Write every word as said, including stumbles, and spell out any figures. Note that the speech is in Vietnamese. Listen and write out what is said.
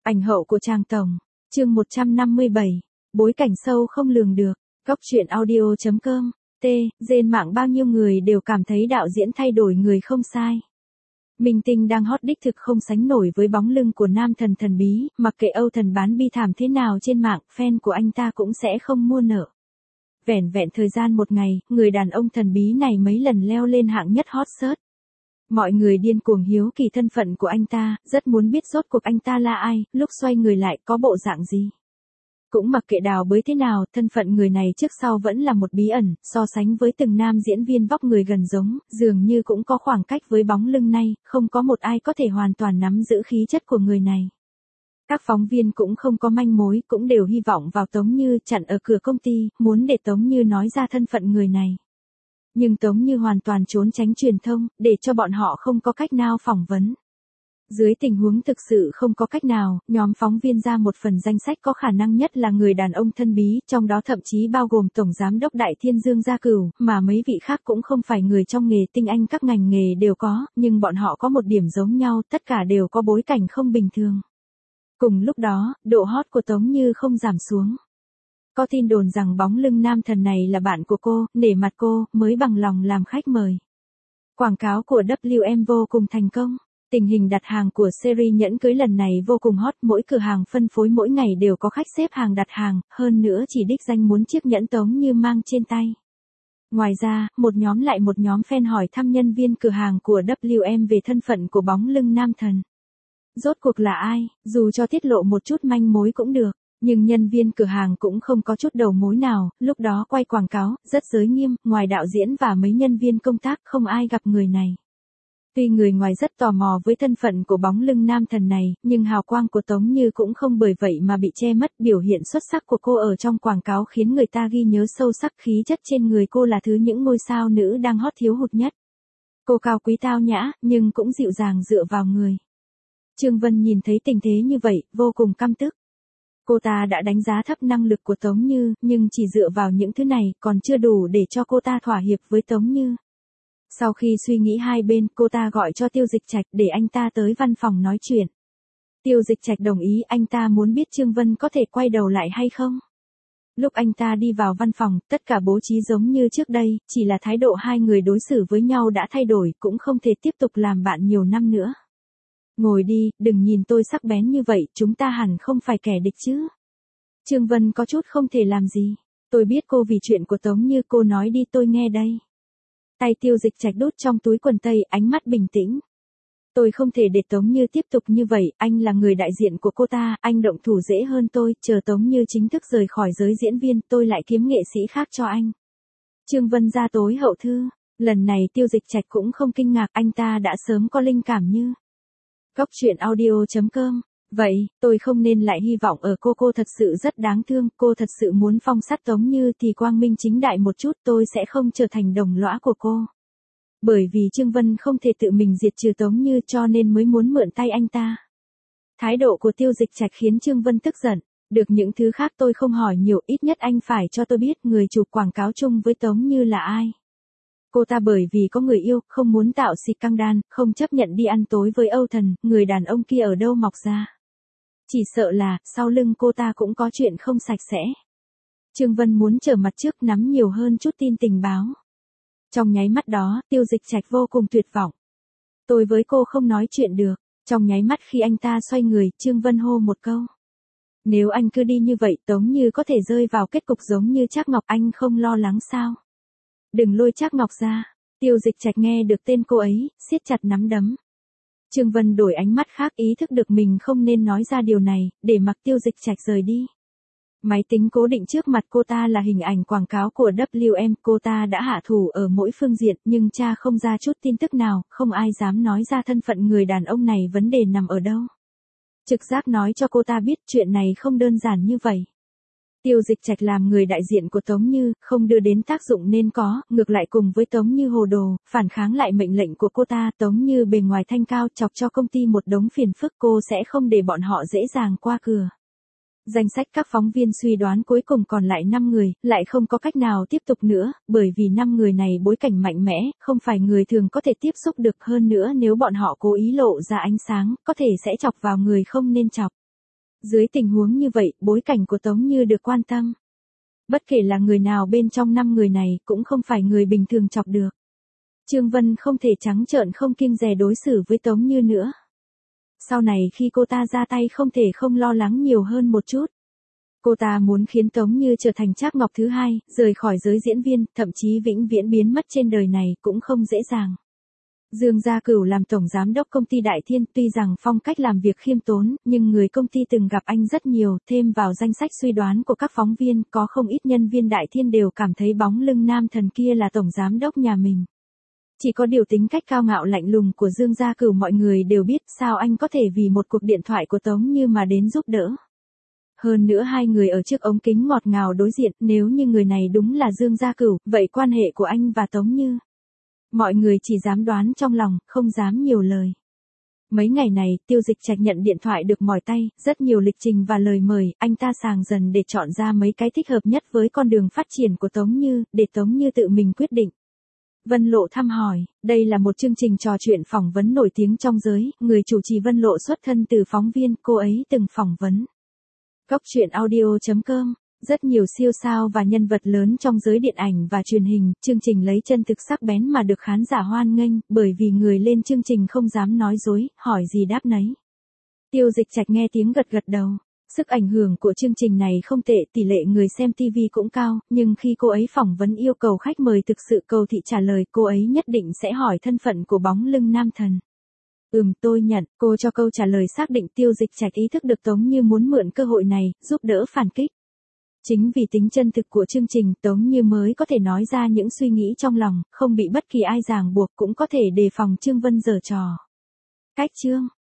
Ảnh hậu của Tràng Tổng. Chương một trăm năm mươi bảy. Bối cảnh sâu không lường được. Góc truyện audio chấm com. T. Trên mạng bao nhiêu người đều cảm thấy đạo diễn thay đổi người không sai. Minh tinh đang hot đích thực không sánh nổi với bóng lưng của nam thần thần bí, mặc kệ Âu Thần bán bi thảm thế nào trên mạng, fan của anh ta cũng sẽ không mua nợ. Vẻn vẹn thời gian một ngày, người đàn ông thần bí này mấy lần leo lên hạng nhất hot search. Mọi người điên cuồng hiếu kỳ thân phận của anh ta, rất muốn biết rốt cuộc anh ta là ai, lúc xoay người lại có bộ dạng gì. Cũng mặc kệ đào bới thế nào, thân phận người này trước sau vẫn là một bí ẩn, so sánh với từng nam diễn viên vóc người gần giống, dường như cũng có khoảng cách với bóng lưng này, không có một ai có thể hoàn toàn nắm giữ khí chất của người này. Các phóng viên cũng không có manh mối, cũng đều hy vọng vào Tống Như, chặn ở cửa công ty, muốn để Tống Như nói ra thân phận người này. Nhưng Tống Như hoàn toàn trốn tránh truyền thông, để cho bọn họ không có cách nào phỏng vấn. Dưới tình huống thực sự không có cách nào, nhóm phóng viên ra một phần danh sách có khả năng nhất là người đàn ông thân bí, trong đó thậm chí bao gồm Tổng Giám đốc Đại Thiên Dương Gia Cửu, mà mấy vị khác cũng không phải người trong nghề tinh anh, các ngành nghề đều có, nhưng bọn họ có một điểm giống nhau, tất cả đều có bối cảnh không bình thường. Cùng lúc đó, độ hot của Tống Như không giảm xuống. Có tin đồn rằng bóng lưng nam thần này là bạn của cô, nể mặt cô, mới bằng lòng làm khách mời. Quảng cáo của W M vô cùng thành công. Tình hình đặt hàng của series nhẫn cưới lần này vô cùng hot, mỗi cửa hàng phân phối mỗi ngày đều có khách xếp hàng đặt hàng, hơn nữa chỉ đích danh muốn chiếc nhẫn Tống Như mang trên tay. Ngoài ra, một nhóm lại một nhóm fan hỏi thăm nhân viên cửa hàng của W M về thân phận của bóng lưng nam thần. Rốt cuộc là ai, dù cho tiết lộ một chút manh mối cũng được, nhưng nhân viên cửa hàng cũng không có chút đầu mối nào, lúc đó quay quảng cáo, rất giới nghiêm, ngoài đạo diễn và mấy nhân viên công tác không ai gặp người này. Tuy người ngoài rất tò mò với thân phận của bóng lưng nam thần này, nhưng hào quang của Tống Như cũng không bởi vậy mà bị che mất. Biểu hiện xuất sắc của cô ở trong quảng cáo khiến người ta ghi nhớ sâu sắc, khí chất trên người cô là thứ những ngôi sao nữ đang hot thiếu hụt nhất. Cô cao quý tao nhã, nhưng cũng dịu dàng dựa vào người. Trương Vân nhìn thấy tình thế như vậy, vô cùng căm tức. Cô ta đã đánh giá thấp năng lực của Tống Như, nhưng chỉ dựa vào những thứ này còn chưa đủ để cho cô ta thỏa hiệp với Tống Như. Sau khi suy nghĩ hai bên, cô ta gọi cho Tiêu Dịch Trạch để anh ta tới văn phòng nói chuyện. Tiêu Dịch Trạch đồng ý, anh ta muốn biết Trương Vân có thể quay đầu lại hay không. Lúc anh ta đi vào văn phòng, tất cả bố trí giống như trước đây, chỉ là thái độ hai người đối xử với nhau đã thay đổi, cũng không thể tiếp tục làm bạn nhiều năm nữa. Ngồi đi, đừng nhìn tôi sắc bén như vậy, chúng ta hẳn không phải kẻ địch chứ. Trương Vân có chút không thể làm gì. Tôi biết cô vì chuyện của Tống Như, cô nói đi tôi nghe đây. Tay Tiêu Dịch Trạch đút trong túi quần tây, ánh mắt bình tĩnh. Tôi không thể để Tống Như tiếp tục như vậy, anh là người đại diện của cô ta, anh động thủ dễ hơn tôi, chờ Tống Như chính thức rời khỏi giới diễn viên, tôi lại kiếm nghệ sĩ khác cho anh. Trương Vân ra tối hậu thư, lần này Tiêu Dịch Trạch cũng không kinh ngạc, anh ta đã sớm có linh cảm như. Góc truyện audio chấm com. Vậy, tôi không nên lại hy vọng ở cô, cô thật sự rất đáng thương, cô thật sự muốn phong sát Tống Như thì quang minh chính đại một chút, tôi sẽ không trở thành đồng lõa của cô. Bởi vì Trương Vân không thể tự mình diệt trừ Tống Như cho nên mới muốn mượn tay anh ta. Thái độ của Tiêu Dịch Trạch khiến Trương Vân tức giận, được những thứ khác tôi không hỏi nhiều, ít nhất anh phải cho tôi biết người chụp quảng cáo chung với Tống Như là ai. Cô ta bởi vì có người yêu, không muốn tạo xì căng đan, không chấp nhận đi ăn tối với Âu Thần, người đàn ông kia ở đâu mọc ra. Chỉ sợ là, sau lưng cô ta cũng có chuyện không sạch sẽ. Trương Vân muốn trở mặt trước, nắm nhiều hơn chút tin tình báo. Trong nháy mắt đó, Tiêu Dịch Trạch vô cùng tuyệt vọng. Tôi với cô không nói chuyện được. Trong nháy mắt khi anh ta xoay người, Trương Vân hô một câu. Nếu anh cứ đi như vậy, Tống Như có thể rơi vào kết cục giống như Trác Ngọc, anh không lo lắng sao? Đừng lôi Trác Ngọc ra. Tiêu Dịch Trạch nghe được tên cô ấy, siết chặt nắm đấm. Trương Vân đổi ánh mắt khác, ý thức được mình không nên nói ra điều này, để mặc Tiêu Dịch Trạch rời đi. Máy tính cố định trước mặt cô ta là hình ảnh quảng cáo của W M, cô ta đã hạ thủ ở mỗi phương diện, nhưng tra không ra chút tin tức nào, không ai dám nói ra thân phận người đàn ông này, vấn đề nằm ở đâu. Trực giác nói cho cô ta biết chuyện này không đơn giản như vậy. Tiêu Dịch Trạch làm người đại diện của Tống Như, không đưa đến tác dụng nên có, ngược lại cùng với Tống Như hồ đồ, phản kháng lại mệnh lệnh của cô ta. Tống Như bề ngoài thanh cao, chọc cho công ty một đống phiền phức, cô sẽ không để bọn họ dễ dàng qua cửa. Danh sách các phóng viên suy đoán cuối cùng còn lại năm người, lại không có cách nào tiếp tục nữa, bởi vì năm người này bối cảnh mạnh mẽ, không phải người thường có thể tiếp xúc được, hơn nữa nếu bọn họ cố ý lộ ra ánh sáng, có thể sẽ chọc vào người không nên chọc. Dưới tình huống như vậy, bối cảnh của Tống Như được quan tâm. Bất kể là người nào bên trong năm người này cũng không phải người bình thường chọc được. Trương Vân không thể trắng trợn không kiêng dè đối xử với Tống Như nữa. Sau này khi cô ta ra tay không thể không lo lắng nhiều hơn một chút. Cô ta muốn khiến Tống Như trở thành Trác Ngọc thứ hai, rời khỏi giới diễn viên, thậm chí vĩnh viễn biến mất trên đời này cũng không dễ dàng. Dương Gia Cửu làm tổng giám đốc công ty Đại Thiên, tuy rằng phong cách làm việc khiêm tốn, nhưng người công ty từng gặp anh rất nhiều, thêm vào danh sách suy đoán của các phóng viên, có không ít nhân viên Đại Thiên đều cảm thấy bóng lưng nam thần kia là tổng giám đốc nhà mình. Chỉ có điều tính cách cao ngạo lạnh lùng của Dương Gia Cửu mọi người đều biết, sao anh có thể vì một cuộc điện thoại của Tống Như mà đến giúp đỡ. Hơn nữa hai người ở trước ống kính ngọt ngào đối diện, nếu như người này đúng là Dương Gia Cửu, vậy quan hệ của anh và Tống Như. Mọi người chỉ dám đoán trong lòng, không dám nhiều lời. Mấy ngày này, Tiêu Dịch Trạch nhận điện thoại được mỏi tay, rất nhiều lịch trình và lời mời, anh ta sàng dần để chọn ra mấy cái thích hợp nhất với con đường phát triển của Tống Như, để Tống Như tự mình quyết định. Vân Lộ thăm hỏi, đây là một chương trình trò chuyện phỏng vấn nổi tiếng trong giới, người chủ trì Vân Lộ xuất thân từ phóng viên, cô ấy từng phỏng vấn. Cóc truyện audio chấm com, rất nhiều siêu sao và nhân vật lớn trong giới điện ảnh và truyền hình, chương trình lấy chân thực sắc bén mà được khán giả hoan nghênh, bởi vì người lên chương trình không dám nói dối, hỏi gì đáp nấy. Tiêu Dịch Trạch nghe tiếng gật gật đầu. Sức ảnh hưởng của chương trình này không tệ, tỷ lệ người xem ti vi cũng cao, nhưng khi cô ấy phỏng vấn yêu cầu khách mời thực sự cầu thị trả lời, cô ấy nhất định sẽ hỏi thân phận của bóng lưng nam thần. Ừm, tôi nhận, cô cho câu trả lời xác định. Tiêu Dịch Trạch ý thức được Tống Như muốn mượn cơ hội này, giúp đỡ phản kích. Chính vì tính chân thực của chương trình, Tống Như mới có thể nói ra những suy nghĩ trong lòng, không bị bất kỳ ai ràng buộc, cũng có thể đề phòng Trương Vân giở trò. Cách chương